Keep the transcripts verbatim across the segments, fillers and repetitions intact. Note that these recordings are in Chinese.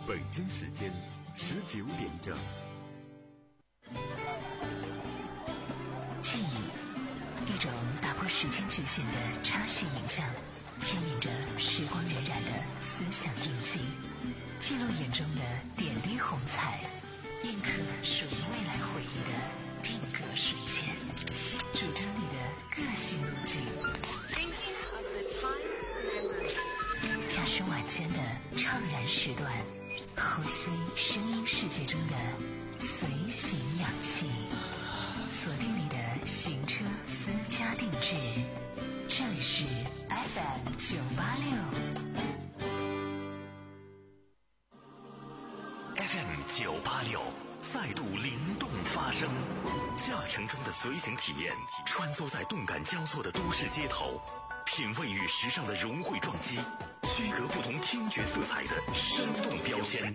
北京时间十九点整。 记忆，一种打破时间局限的插叙影像，牵引着时光荏苒的思想印记，记录眼中的点滴红彩，印刻属于未来回忆的定格瞬间，主张你的个性路径。驾驶晚间的怅然时段，呼吸声音世界中的随行氧气，锁定你的行车私家定制。这里是 F M 九八六 F M 九八六再度灵动发声，驾乘中的随行体验，穿梭在动感交错的都市街头，品味与时尚的融汇撞击，区隔不同听觉色彩的生动标签，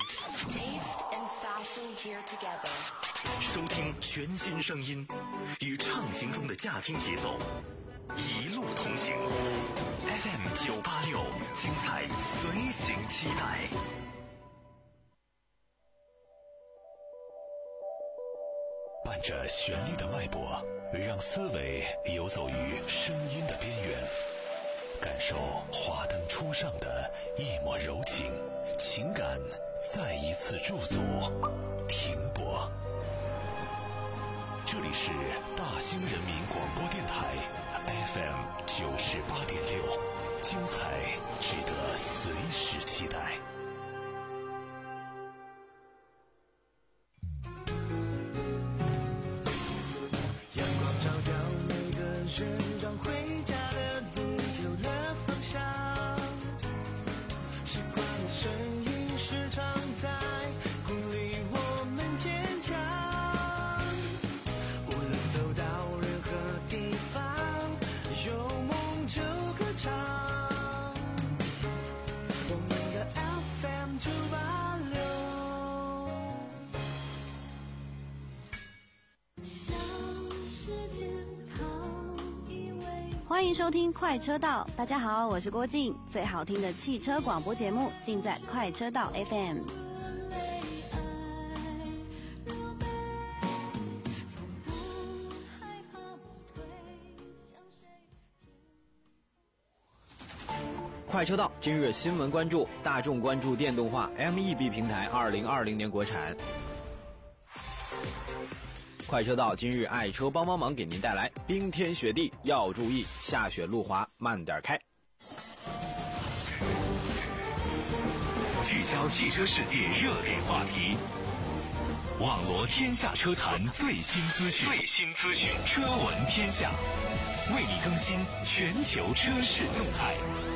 收听全新声音，与畅行中的驾听节奏一路同行。 F M 九八六，精彩随行期待。伴着旋律的脉搏，让思维游走于声音的边缘，感受华灯初上的一抹柔情，情感再一次驻足停泊。这里是大兴人民广播电台 F M 九十八点六，精彩值得随时期待。 让回家的路有了方向，习惯的声音时常在鼓励我们坚强，无论走到任何地方，有梦就歌唱，我们的 F M 九八六。 欢迎收听快车道，大家好，我是郭静，最好听的汽车广播节目尽在快车道 F M。 快车道今日新闻关注：大众关注电动化 M E B 平台二零二零年国产。快车道今日爱车帮帮忙给您带来冰天雪地要注意，下雪路滑慢点开。 聚焦汽车世界热点话题，网罗天下车坛最新资讯，最新资讯，车闻天下，为你更新全球车市动态。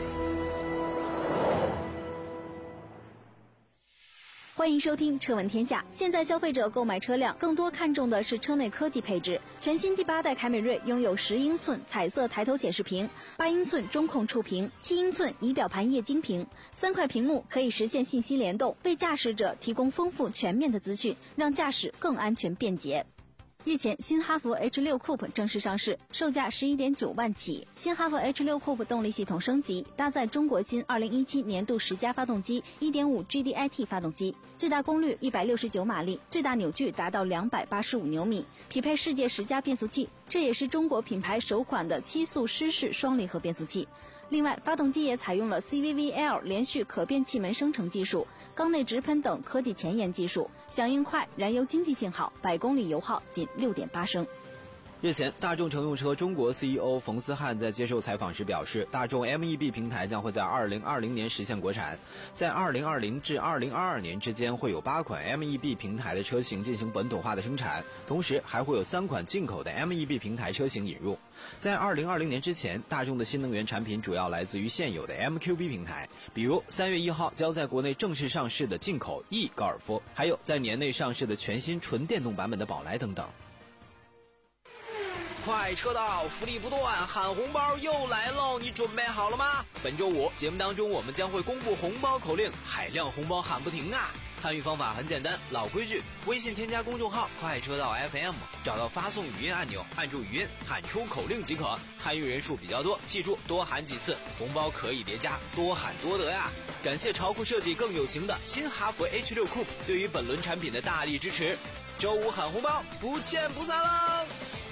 欢迎收听车闻天下。现在消费者购买车辆更多看重的是车内科技配置。全新第八代凯美瑞拥有十英寸彩色抬头显示屏、八英寸中控触屏、七英寸仪表盘液晶屏，三块屏幕可以实现信息联动，为驾驶者提供丰富全面的资讯，让驾驶更安全便捷。日前，新哈弗 H 六 Coupe 正式上市，售价 十一点九万起。新哈弗 H 六 Coupe 动力系统升级，搭载中国新二零一七年度十佳发动机 一点五 G D I T 发动机，最大功率一百六十九马力，最大扭矩达到两百八十五牛米，匹配世界十佳变速器，这也是中国品牌首款的七速湿式双离合变速器。另外，发动机也采用了 C V V L 连续可变气门生成技术、缸内直喷等科技前沿技术，响应快，燃油经济性好，百公里油耗仅 六点八升。 日前，大众乘用车中国 C E O 冯思翰在接受采访时表示，大众 M E B 平台将会在二零二零年实现国产，在二零二零至二零二二年之间会有八款 M E B 平台的车型进行本土化的生产，同时还会有三款进口的 M E B 平台车型引入。在二零二零年之前，大众的新能源产品主要来自于现有的 M Q B 平台，比如三月一号将在国内正式上市的进口 E 高尔夫，还有在年内上市的全新纯电动版本的宝来等等。 快车道，福利不断，喊红包又来喽！你准备好了吗？本周五节目当中，我们将会公布红包口令，海量红包喊不停啊！参与方法很简单，老规矩，微信添加公众号快车道 F M， 找到发送语音按钮，按住语音喊出口令即可。参与人数比较多，记住多喊几次，红包可以叠加，多喊多得呀！感谢潮酷设计更有型的新哈弗 H 六 Coupe 对于本轮产品的大力支持。周五喊红包，不见不散喽！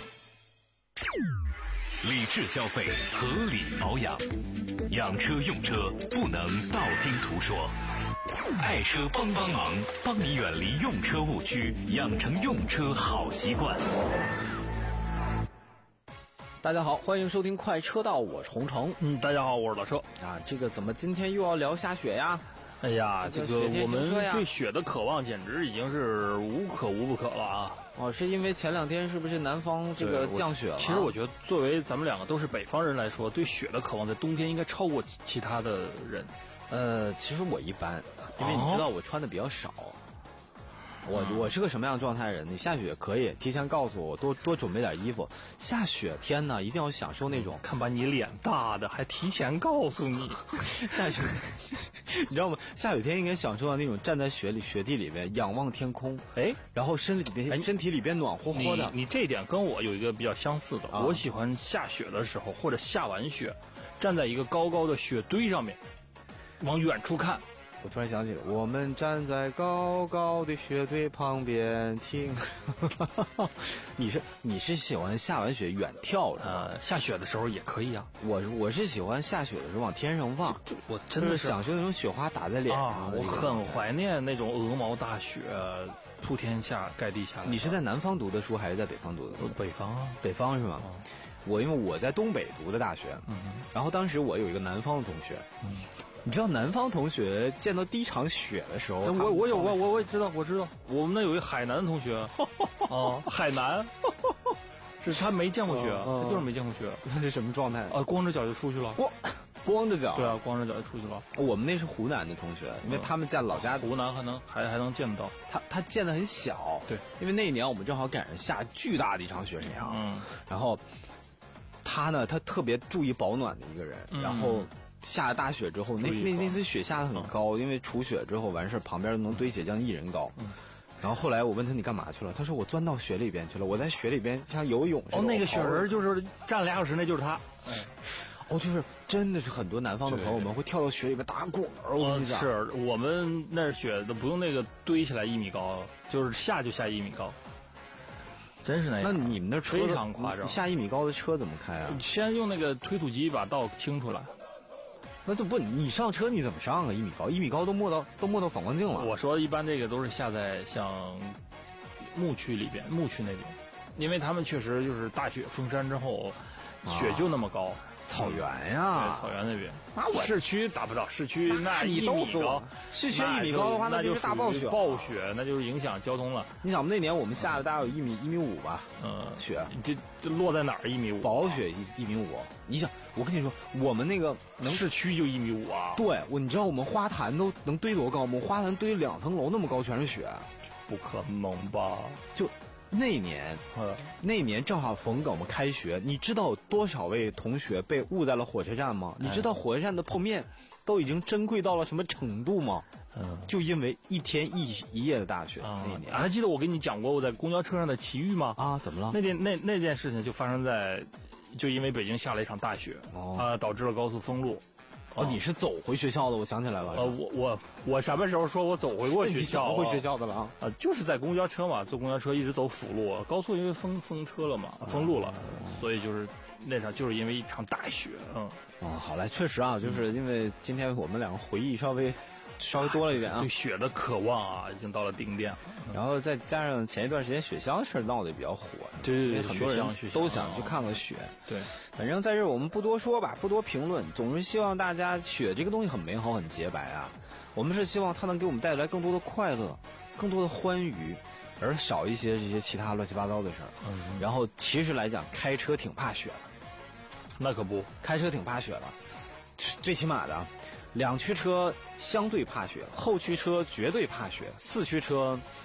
理智消费，合理保养，养车用车不能道听途说。爱车帮帮忙，帮你远离用车误区，养成用车好习惯。 大家好，欢迎收听快车道，我是洪城。 嗯，大家好，我是老车。 啊，这个怎么今天又要聊下雪呀？ 哎呀，这个我们对雪的渴望简直已经是无可无不可了啊！ 哦，是因为前两天是不是南方这个降雪了？ 其实我觉得，作为咱们两个都是北方人来说，对雪的渴望在冬天应该超过其他的人。 呃，其实我一般，因为你知道我穿的比较少。哦我我是个什么样状态的人？你下雪可以提前告诉我，多多准备点衣服。下雪天呢，一定要享受那种， 看把你脸大的，还提前告诉你下雪，你知道吗？下雪天应该享受到那种站在雪里雪地里面仰望天空， 哎， 然后身里边身体里边暖和和的。 你你这一点跟我有一个比较相似的，啊、我喜欢下雪的时候或者下完雪，站在一个高高的雪堆上面，往远处看。 我突然想起了，我们站在高高的雪堆旁边听。你是你是喜欢下完雪远眺是吧？ 呃，下雪的时候也可以啊。 我我是喜欢下雪的时候往天上望， 就就我真的是享受那种雪花打在脸上、 啊。我很怀念那种鹅毛大雪铺天下盖地下来。 你是在南方读的书还是在北方读的书？ 北方啊， 北方是吗？嗯、我因为我在东北读的大学，嗯，然后当时我有一个南方的同学，嗯。你知道南方同学见到第一场雪的时候， 我我有我我我也知道，我知道，我们那有一个海南的同学，哦，海南，是他没见过雪， 哦、 他就是没见过雪， 那是什么状态啊？光着脚就出去了， 光光着脚， 对啊，光着脚就出去了。 我们那是湖南的同学，因为他们在老家， 湖南还能还还能见得到， 他他见的很小， 对， 因为那一年我们正好赶上下巨大的一场雪山羊，嗯，然后他呢，他特别注意保暖的一个人，嗯、然后。下了大雪之后，那那那次雪下得很高，嗯、因为除雪之后完事旁边能堆起将近一人高。嗯、然后后来我问他你干嘛去了？他说我钻到雪里边去了，我在雪里边像游泳似的。 哦，那个雪人就是站俩小时，那就是他。 哎，哦，就是真的是很多南方的朋友们会跳到雪里边打滚儿。我跟你讲， 是我们那儿雪都不用那个堆起来一米高，就是下就下一米高。真是那样。 那你们那车非常夸张， 下一米高的车怎么开啊？ 先用那个推土机把道清出来。 那就不，你上车你怎么上啊？一米高，一米高都没到，都没到反光镜了。 我说一般这个都是下在像牧区里边，牧区那边，因为他们确实就是大雪封山之后，雪就那么高。啊、 草原呀， 对，草原那边。那我市区达不到，市区那一米高， 市区一米高的话， 那就是大暴雪， 暴雪那就是影响交通了。 你想，那年我们下了大概有一米一米五吧，嗯，雪， 这这落在哪儿？一米五， 薄雪一一米五。你想，我跟你说，我们那个能市区就一米五啊。 对，我你知道我们花坛都能堆多高吗？我们花坛堆两层楼那么高，全是雪， 不可能吧？ 就。那年，呃，那年正好逢着我们开学，你知道有多少位同学被误在了火车站吗？你知道火车站的泡面都已经珍贵到了什么程度吗？嗯，就因为一天一一夜的大雪， 啊、 那年， 还记得我跟你讲过我在公交车上的奇遇吗？ 啊，怎么了？ 那件那那件事情就发生在，就因为北京下了一场大雪， 哦、 啊，导致了高速封路。 哦，你是走回学校的，我想起来了。 呃，我我我什么时候说我走回过学校？ 走回学校的了啊？ 啊，就是在公交车嘛，坐公交车一直走辅路，高速因为封封车了嘛，封路了，嗯、所以就是那场就是因为一场大雪，嗯。 哦，好嘞，确实啊，就是因为今天我们两个回忆稍微。稍微多了一点啊， 对雪的渴望啊，已经到了顶点了。 然后再加上前一段时间雪乡的事闹得比较火， 对对对， 很多人都想去看看雪。 对， 反正在这我们不多说吧，不多评论，总是希望大家雪这个东西很美好、很洁白啊。我们是希望它能给我们带来更多的快乐、更多的欢愉，而少一些这些其他乱七八糟的事儿。嗯。然后其实来讲，开车挺怕雪的。 那可不， 开车挺怕雪的，最起码的。两驱车相对怕雪，后驱车绝对怕雪，四驱车，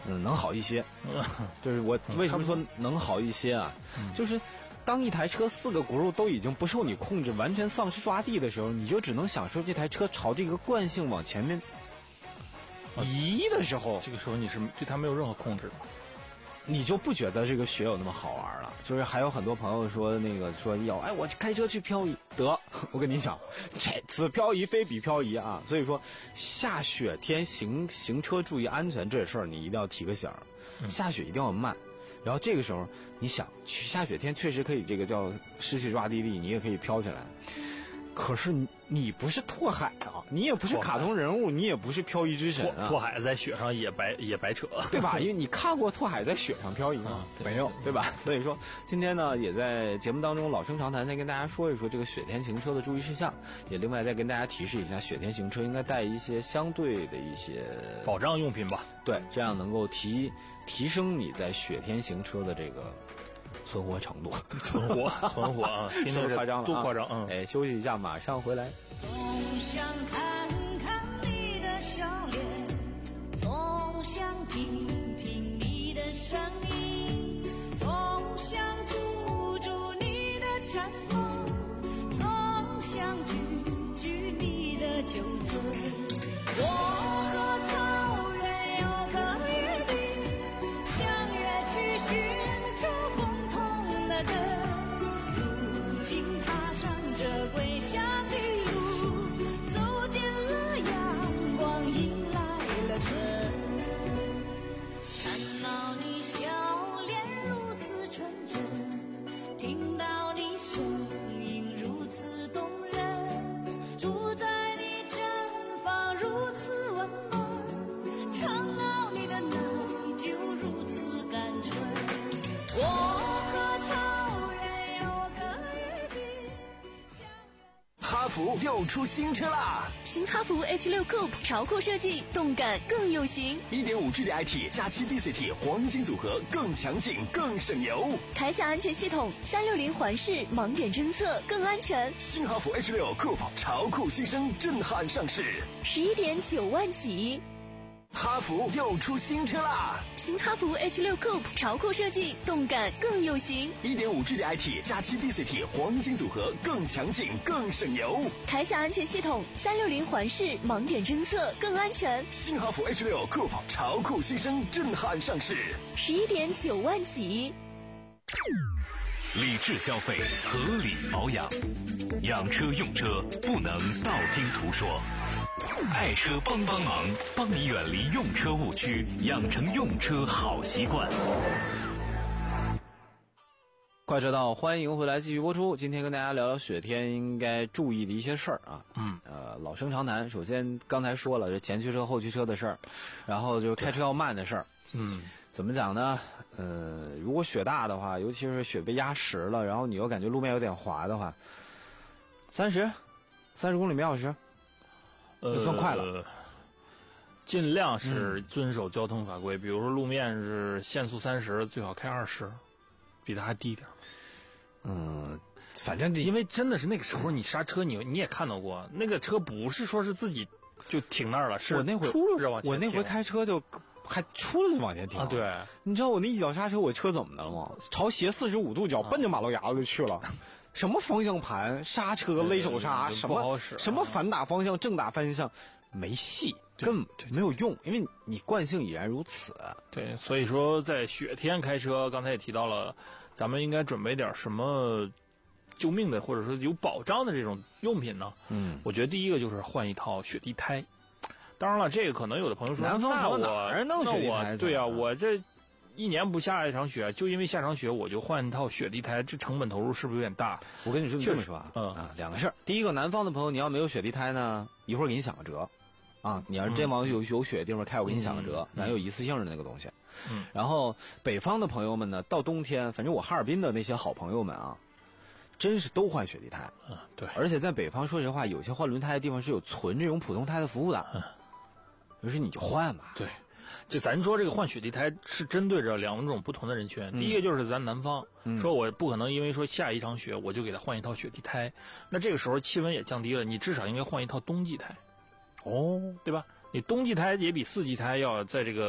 嗯，能好一些。就是我为什么说能好一些啊？ 嗯、 就是当一台车四个轱辘都已经不受你控制，完全丧失抓地的时候，你就只能享受这台车朝这个惯性往前面移的时候， 这个时候你是对它没有任何控制的。 你就不觉得这个雪有那么好玩了？就是还有很多朋友说那个说要哎我开车去漂移，得我跟你讲，这此漂移非彼漂移啊！所以说下雪天行行车注意安全这事儿你一定要提个醒儿，下雪一定要慢。然后这个时候你想去下雪天确实可以这个叫失去抓地力，你也可以飘起来。可是你你不是拓海啊，你也不是卡通人物，你也不是漂移之神啊。 拓海在雪上也白也白扯， 对吧？因为你看过拓海在雪上漂移吗？ 啊、 没有，对吧？所以说今天呢，也在节目当中老生常谈，再跟大家说一说这个雪天行车的注意事项，也另外再跟大家提示一下，雪天行车应该带一些相对的一些保障用品吧。 对，这样能够提提升你在雪天行车的这个存活程度， 存活存活啊， 是不是夸张了？ 多夸张！嗯， 哎，休息一下，马上回来。 总想看看你的笑脸，总想听听你的声音，总想捉住你的绽放，总想举举你的酒醉。我和草原有个约定，相约去寻找共同的根。如今踏上这归乡的路，走进了阳光，迎来了春。看到你笑脸如此纯真，听到你声音如此动人，住在你毡房如此温暖，尝到你的奶酒如此甘醇。我和草原有个约定。 哈弗又出新车啦！ 新哈弗 H 六 Coupe 潮酷设计，动感更有型。 一点五 G 的 I T 加七 D C T 黄金组合，更强劲更省油。 铠甲安全系统，三六零环视，盲点侦测更安全。 新哈弗 H 六 Coupe 潮酷新生，震撼上市， 十一点九万起。 哈弗又出新车啦！ 新哈弗 H 六 Coupe 潮酷设计，动感更有型。 一点五 G 的 I T 加七 D C T 黄金组合，更强劲更省油。 铠甲安全系统，三六零环视，盲点侦测更安全。 新哈弗 H 六 Coupe 潮酷新生，震撼上市， 十一点九万起。 理智消费，合理保养，养车用车不能道听途说。爱车帮帮忙，帮你远离用车误区，养成用车好习惯。 快车道，欢迎回来继续播出。今天跟大家聊聊雪天应该注意的一些事儿啊。 嗯， 呃，老生常谈。首先刚才说了这前驱车、后驱车的事儿，然后就开车要慢的事儿。 嗯， 怎么讲呢？呃，如果雪大的话，尤其是雪被压实了，然后你又感觉路面有点滑的话，三十、三十公里每小时。 呃， 算快了， 尽量是遵守交通法规。嗯、比如说路面是限速三十，最好开二十，比它还低点。 嗯，反正因为真的是那个时候你刹车你，你你也看到过，那个车不是说是自己就停那儿了，是我那回出溜着往前停。 我那回开车就还出溜着往前停啊！对， 你知道我那一脚刹车，我车怎么的了吗？朝斜四十五度角，奔着马路牙子就去了。什么方向盘、刹车、勒手刹，什么什么反打方向、正打方向，没戏，根本没有用，因为你惯性已然如此。 对，所以说在雪天开车，刚才也提到了，咱们应该准备点什么救命的，或者说有保障的这种用品呢？ 嗯， 我觉得第一个就是换一套雪地胎。当然了，这个可能有的朋友说， 南方那我哪儿弄雪地胎？ 对啊，我这。一年不下一场雪，就因为下场雪我就换一套雪地胎，这成本投入是不是有点大？ 我跟你说，你这么说啊， 嗯啊，两个事儿。第一个，南方的朋友，你要没有雪地胎呢，一会儿给你想个辙，啊，你要是真往有有雪的地方开，我给你想个辙，咱、嗯、有一次性的那个东西。 嗯。 然后北方的朋友们呢，到冬天，反正我哈尔滨的那些好朋友们啊，真是都换雪地胎。 嗯，对。 而且在北方，说实话，有些换轮胎的地方是有存这种普通胎的服务的。 嗯。 于是你就换嘛。 对。就咱说这个换雪地胎是针对着两种不同的人群， 嗯、 第一个就是咱南方、 嗯， 说我不可能因为说下一场雪我就给他换一套雪地胎，那这个时候气温也降低了，你至少应该换一套冬季胎， 哦， 对吧？你冬季胎也比四季胎要在这个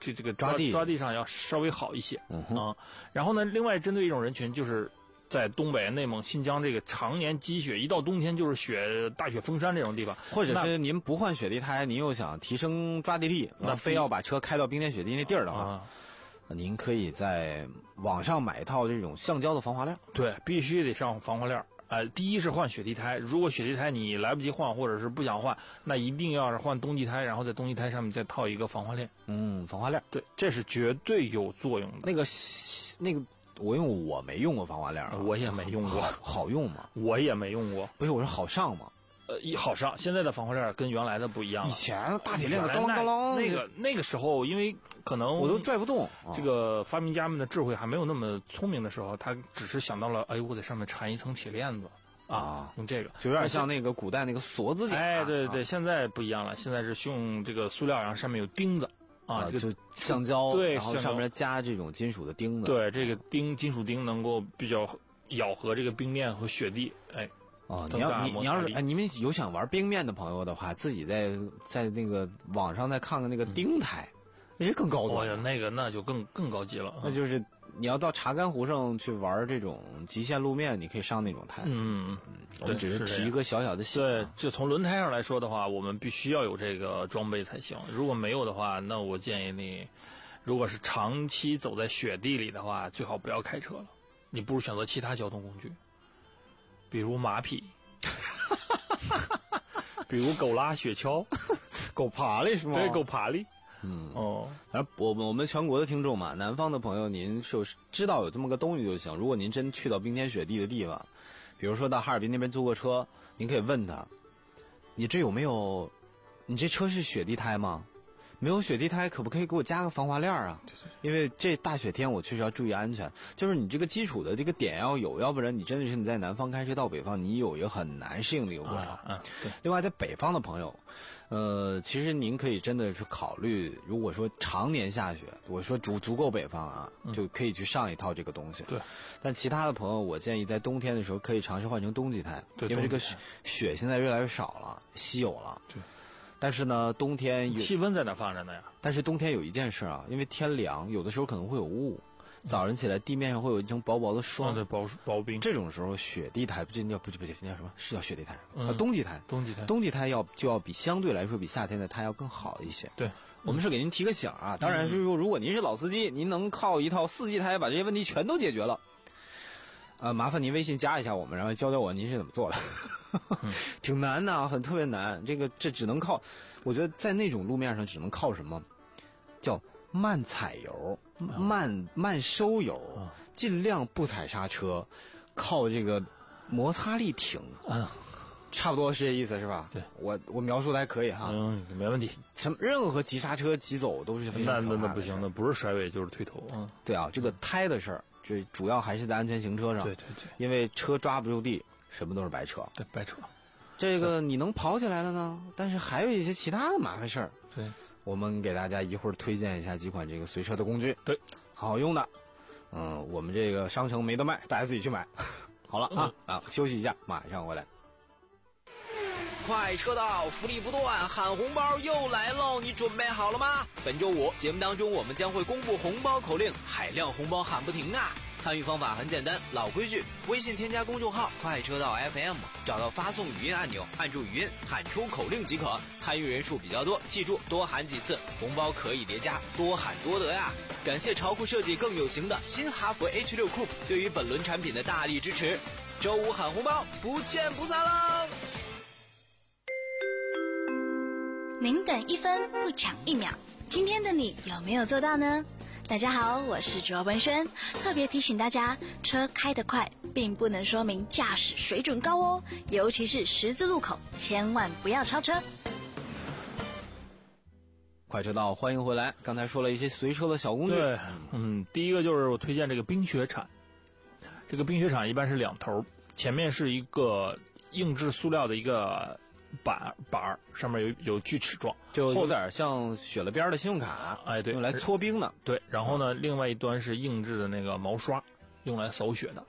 这这个抓地抓地上要稍微好一些。 嗯哼啊，然后呢，另外针对一种人群，就是在东北、内蒙、新疆这个常年积雪，一到冬天就是雪大雪封山这种地方， 或者是您不换雪地胎，您又想提升抓地力，那非要把车开到冰天雪地那地儿的话。啊，您可以在网上买一套这种橡胶的防滑链。 对，必须得上防滑链。呃，第一是换雪地胎，如果雪地胎你来不及换或者是不想换，那一定要是换冬季胎，然后在冬季胎上面再套一个防滑链。 嗯，防滑链， 对，这是绝对有作用的。 那个那个，我因为我没用过防滑链、啊， 我也没用过， 好, 好用吗？ 我也没用过。 不是，我说好上吗？ 呃，好上，现在的防滑链跟原来的不一样了。 以前大铁链子当啷当啷， 那个那个时候，因为可能我都拽不动。 这个发明家们的智慧还没有那么聪明的时候，他只是想到了，哎，我在上面缠一层铁链子啊，用这个， 就有点像那个古代那个锁子甲。 哎，对对对，现在不一样了，现在是用这个塑料，然后上面有钉子啊， 就橡胶， 对， 然后上面加这种金属的钉子。 对，这个钉金属钉能够比较咬合这个冰面和雪地，哎。 哦，你要你你要是哎，你们有想玩冰面的朋友的话，自己在在那个网上再看看那个钉胎，那、嗯、是更高端。 哦呀，那个那就更更高级了。 那就是你要到查干湖上去玩这种极限路面，你可以上那种胎。 嗯嗯， 我们只是提一个小小的醒。 对，就从轮胎上来说的话，我们必须要有这个装备才行。如果没有的话，那我建议你，如果是长期走在雪地里的话，最好不要开车了。你不如选择其他交通工具。比如马匹，比如狗拉雪橇， 狗爬犁是吗？ 对，狗爬犁。 嗯哦， 反正我们我们全国的听众嘛，南方的朋友，您就知道有这么个东西就行。如果您真去到冰天雪地的地方，比如说到哈尔滨那边租个车，您可以问他，你这有没有？你这车是雪地胎吗？没有雪地胎，可不可以给我加个防滑链啊？因为这大雪天我确实要注意安全。就是你这个基础的这个点要有，要不然你真的是你在南方开车到北方，你有一个很难适应的一个过程。 啊啊、对。 另外，在北方的朋友，呃，其实您可以真的是考虑，如果说常年下雪，我说足足够北方啊， 嗯、 就可以去上一套这个东西。 对。 但其他的朋友，我建议在冬天的时候可以尝试换成冬季胎， 对， 因为这个雪现在越来越少了，稀有了。 对。 但是呢，冬天有气温在哪放着呢呀？ 但是冬天有一件事啊，因为天凉，有的时候可能会有雾，早上起来地面上会有一层薄薄的霜， 对、嗯，薄薄冰。 这种时候，雪地胎不这叫不不不叫什么？是叫雪地胎， 嗯、 啊，冬季胎， 冬季胎， 冬季胎要就要比相对来说比夏天的胎要更好一些。 对， 我们是给您提个醒啊，当然是说，如果您是老司机，您能靠一套四季胎把这些问题全都解决了。呃，麻烦您微信加一下我们，然后教教我您是怎么做的， 嗯、 挺难的啊，很特别难。这个这只能靠，我觉得在那种路面上只能靠什么，叫慢踩油、嗯、慢慢收油，嗯、尽量不踩刹车，靠这个摩擦力挺。 嗯， 差不多是这意思是吧？ 对， 我我描述的还可以哈。 嗯，没问题。 什么任何急刹车、急走都是非常可怕的。 那那那不行，那不是甩尾就是推头。嗯， 对啊，这个胎的事儿。这主要还是在安全行车上， 对对对， 因为车抓不住地，什么都是白扯。 对，白扯。 这个你能跑起来了呢，但是还有一些其他的麻烦事儿。 对， 我们给大家一会儿推荐一下几款这个随车的工具， 对， 好好用的。嗯，我们这个商城没得卖，大家自己去买。好了啊、嗯、啊，休息一下，马上回来。 快车道，福利不断，喊红包又来喽！你准备好了吗？本周五节目当中，我们将会公布红包口令，海量红包喊不停啊！参与方法很简单，老规矩，微信添加公众号快车道 F M， 找到发送语音按钮，按住语音喊出口令即可。参与人数比较多，记住多喊几次，红包可以叠加，多喊多得呀！感谢潮酷设计更有型的新哈弗 H 六 Coupe 对于本轮产品的大力支持。周五喊红包，不见不散喽！ 您等一分不抢一秒，今天的你有没有做到呢？大家好，我是卓文轩，特别提醒大家，车开得快并不能说明驾驶水准高哦，尤其是十字路口，千万不要超车。 快车道，欢迎回来。刚才说了一些随车的小工具， 对，嗯，第一个就是我推荐这个冰雪铲，这个冰雪铲一般是两头，前面是一个硬质塑料的一个板板上面有有锯齿状， 就有点像雪了边的信用卡， 哎，对， 用来搓冰的。 对，然后呢，另外一端是硬质的那个毛刷，用来扫雪的。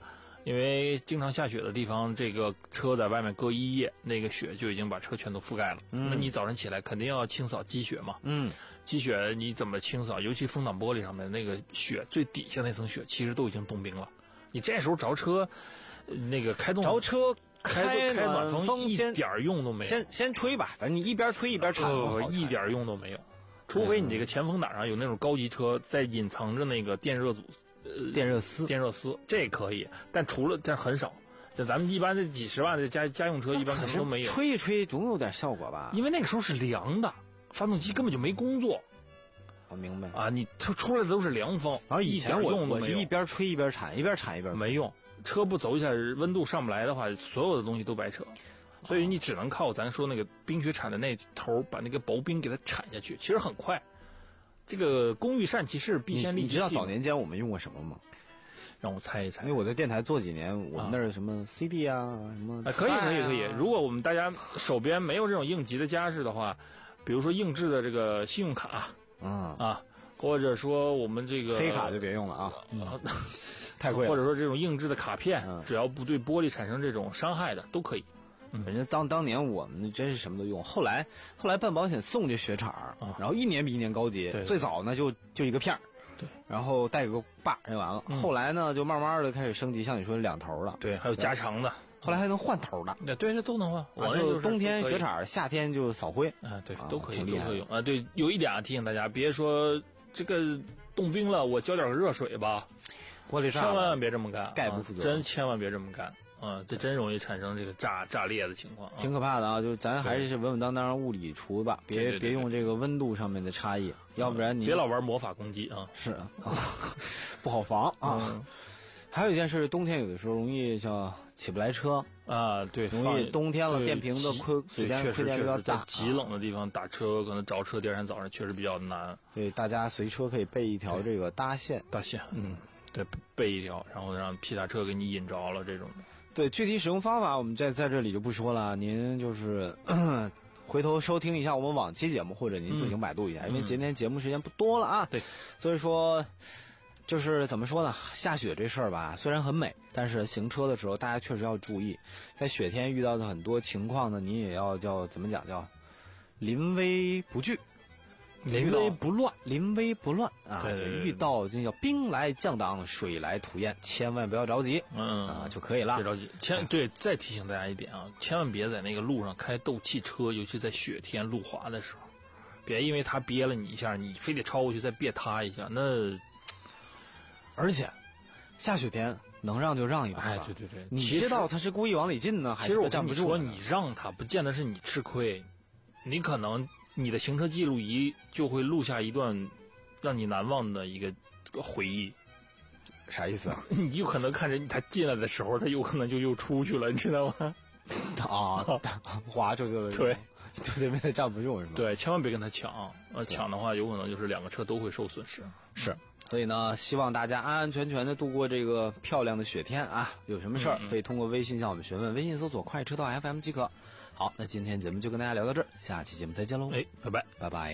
因为经常下雪的地方，这个车在外面搁一夜，那个雪就已经把车全都覆盖了。嗯、那你早上起来肯定要清扫积雪嘛。嗯，积雪你怎么清扫？尤其风挡玻璃上面那个雪最底下那层雪，其实都已经冻冰了。你这时候着车，那个开动着车开开暖风一点用都没有。 先先吹吧，反正你一边吹一边铲、 呃，一点用都没有。除非你这个前风挡上有那种高级车在隐藏着那个电热组。 呃，电热丝， 电热丝这可以，但除了但很少，就咱们一般这几十万的家家用车，一般可能都没有。 吹一吹总有点效果吧？ 因为那个时候是凉的，发动机根本就没工作。 我明白啊，你出出来的都是凉风， 然后以前我用我是一边吹一边铲，一边铲一边没用，车不走一下温度上不来的话，所有的东西都白扯。所以你只能靠咱说那个冰雪铲的那头，把那个薄冰给它铲下去，其实很快。这个工欲善其事，必先利其器。 你知道早年间我们用过什么吗？ 让我猜一猜。 因为我在电台做几年，我们那儿什么 C D 啊，什么、啊、 可以可以可以。如果我们大家手边没有这种应急的家事的话，比如说硬质的这个信用卡，嗯啊，或者说我们这个黑卡就别用了啊， 嗯、 太贵了。 或者说这种硬质的卡片，嗯、只要不对玻璃产生这种伤害的都可以。 反正当当年我们真是什么都用，后来后来办保险送这雪铲、啊，然后一年比一年高级。最早呢就就一个片儿， 对， 然后带个把就完了、嗯。后来呢就慢慢的开始升级，像你说两头了， 对，还有加长的， 后来还能换头的， 对，这都能换。 我、啊、就冬天雪铲，夏天就扫灰， 啊，对，都可以，都可以用啊。对，有一点啊，提醒大家，别说这个冻冰了，我浇点热水吧， 玻璃千万别这么干， 概不负责、 啊，真千万别这么干。嗯，这真容易产生这个炸炸裂的情况、啊， 挺可怕的啊！就咱还是稳稳当当物理除吧，别对对对对别用这个温度上面的差异，要不然你别老玩魔法攻击啊！ 是啊，不好防啊。嗯、还有一件事，冬天有的时候容易叫起不来车啊，对， 容易冬天了电瓶的亏水电亏电比较大， 在极冷的地方打车可能着车，第二天早上确实比较难。 对，大家随车可以备一条这个搭线， 搭线，嗯，对，备一条，然后让皮卡车给你引着了这种的。 对，具体使用方法我们在在这里就不说了，您就是回头收听一下我们往期节目，或者您自行百度一下，嗯、因为今天节目时间不多了啊。 对， 所以说就是怎么说呢？下雪这事儿吧，虽然很美，但是行车的时候大家确实要注意，在雪天遇到的很多情况呢，你也要叫怎么讲叫临危不惧。临危不乱，临危不乱啊！ 对对对对， 遇到这叫兵来将挡，水来土掩，千万不要着急，嗯啊就可以了。 别着急，千对，再提醒大家一点啊，千万别在那个路上开斗气车，尤其在雪天路滑的时候，别因为他憋了你一下，你非得超过去再别他一下，那而且下雪天能让就让一把。 哎，对对对， 你知道他是故意往里进呢，还是站不住？ 其实我跟你说，你让他不见得是你吃亏，你可能。你的行车记录仪就会录下一段让你难忘的一个回忆。 啥意思啊？ 你有可能看着他进来的时候，他有可能就又出去了，你知道吗？ 啊，滑出去了。 对， 就对面站不住是吗？ 对，千万别跟他抢，呃，抢的话有可能就是两个车都会受损失。 是，所以呢，希望大家安安全全的度过这个漂亮的雪天啊！有什么事儿、嗯、可以通过微信向我们询问，微信搜索快车道 F M 即可。好，那今天节目就跟大家聊到这儿，下期节目再见喽！ 哎，拜拜， 拜拜。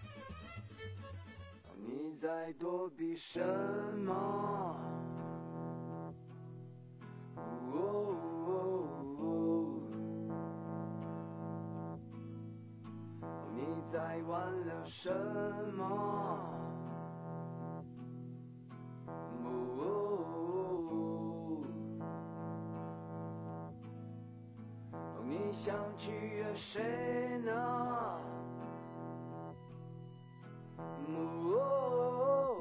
你在躲避什么？哦哦哦、你在挽留什么？哦、你想取悦谁呢？哦、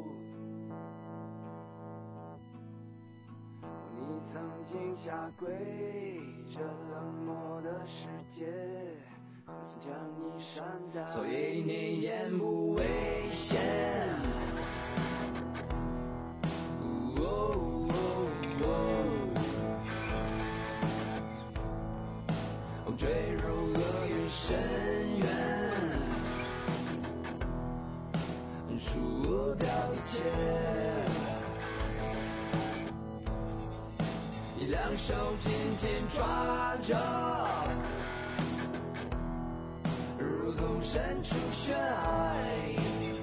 你曾经下跪这冷漠的世界，可曾将你善待，所以你言不危险。哦哦哦、坠入厄运深渊，输掉一切，你两手紧紧抓着，如同身处悬崖，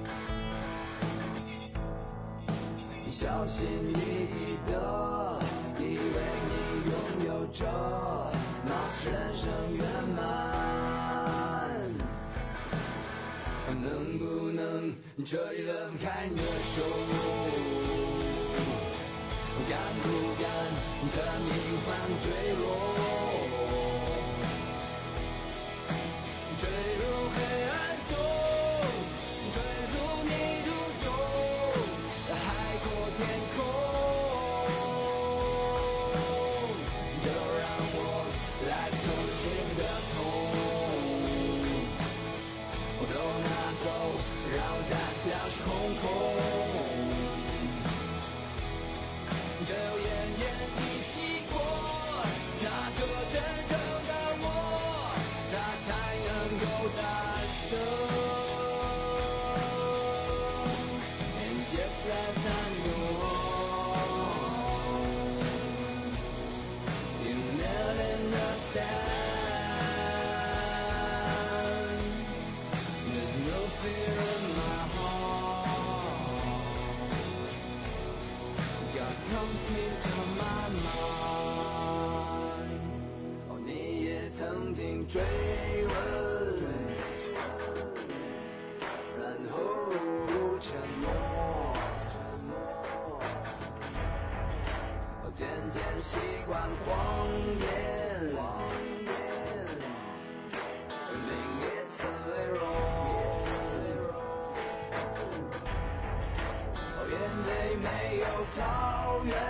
你小心翼翼地以为你拥有着貌似人生圆满，能不能这一轮开你的手？敢不敢这明帆坠落？坠入黑暗中，坠入泥土中，海阔天空。就让我来从心的痛都拿走，让我再次两手空空。只有奄奄一息过，那个真正的我，他才能够大声。And just let time go on, you never understand. There's no fear in my heart. God comes into my mind. 哦，你也曾经追问，然后沉默，哦，渐渐习惯谎言，命也曾微弱，哦，眼泪没有草原，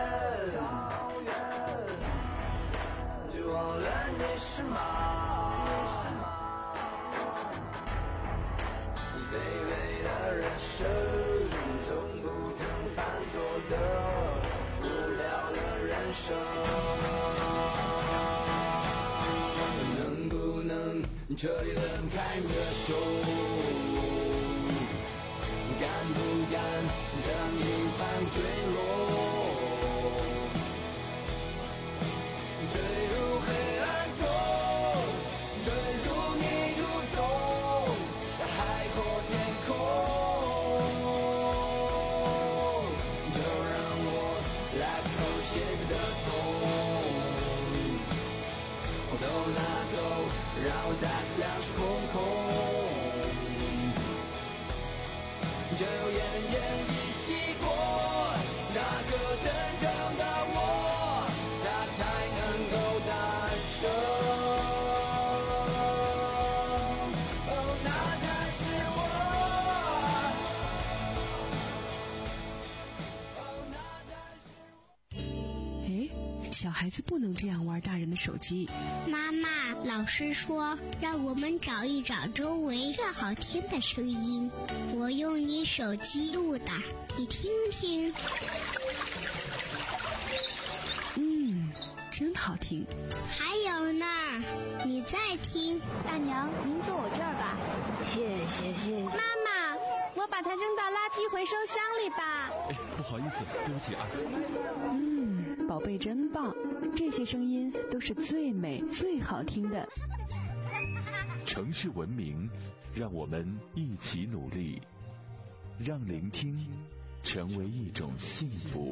就忘了你是马，卑微的人生，从不曾犯错的无聊的人生，能不能这一轮开你的手？敢不敢这明帆坠落？坠入黑暗中，坠入泥土中，海阔天空。就让我来从心的痛都拿走，让我再次两手空空。只有奄奄一息过，那个真正的我，他才能够大声。哦，那才是我。哦，那才是我。 哎，小孩子不能这样玩大人的手机。 妈妈，老师说让我们找一找周围最好听的声音，我用你手机录的，你听听。 嗯，真好听。 还有呢，你再听。 大娘，您坐我这儿吧。 谢谢谢谢。 妈妈，我把它扔到垃圾回收箱里吧。 哎，不好意思，对不起啊。 嗯，宝贝真棒，这些声音都是最美最好听的。 城市文明，让我们一起努力，让聆听成为一种幸福。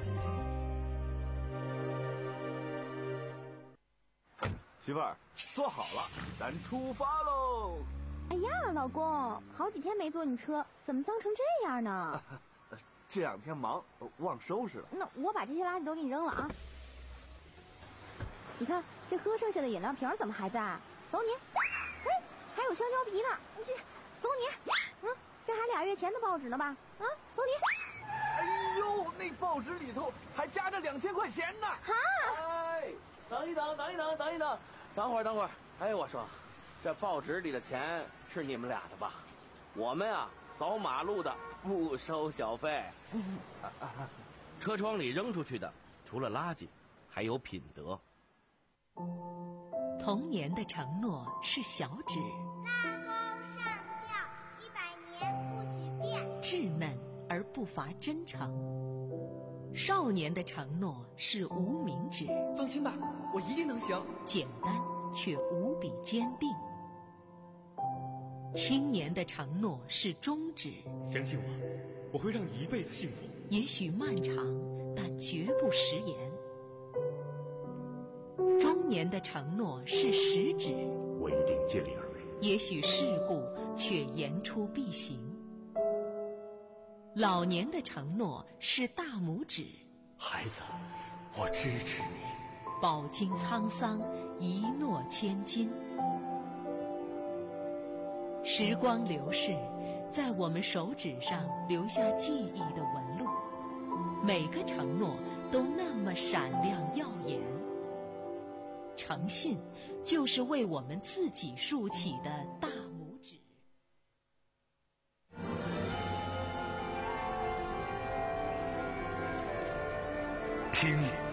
媳妇儿，坐好了，咱出发喽！ 哎呀，老公，好几天没坐你车，怎么脏成这样呢？ 这两天忙，忘收拾了。 那我把这些垃圾都给你扔了啊！你看，这喝剩下的饮料瓶怎么还在？走你！哎，还有香蕉皮呢，这走你！嗯，这还俩月前的报纸呢吧？啊，走你！ 哎呦，那报纸里头还夹着两千块钱呢！ 哈！ 哎，等一等，等一等，等一等，等会儿，等会儿。哎，我说，这报纸里的钱是你们俩的吧？我们啊，扫马路的不收小费。 车窗里扔出去的，除了垃圾，还有品德。 童年的承诺是小指， 拉钩上吊，一百年不许变。 稚嫩而不乏真诚。少年的承诺是无名指， 放心吧，我一定能行。 简单却无比坚定。青年的承诺是中指， 相信我，我会让你一辈子幸福。 也许漫长，但绝不食言。 千年的承诺是食指， 我一定尽力而为。 也许世故却言出必行。老年的承诺是大拇指， 孩子，我支持你。 饱经沧桑，一诺千金。时光流逝，在我们手指上留下记忆的纹路，每个承诺都那么闪亮耀眼。诚信就是为我们自己竖起的大拇指。 听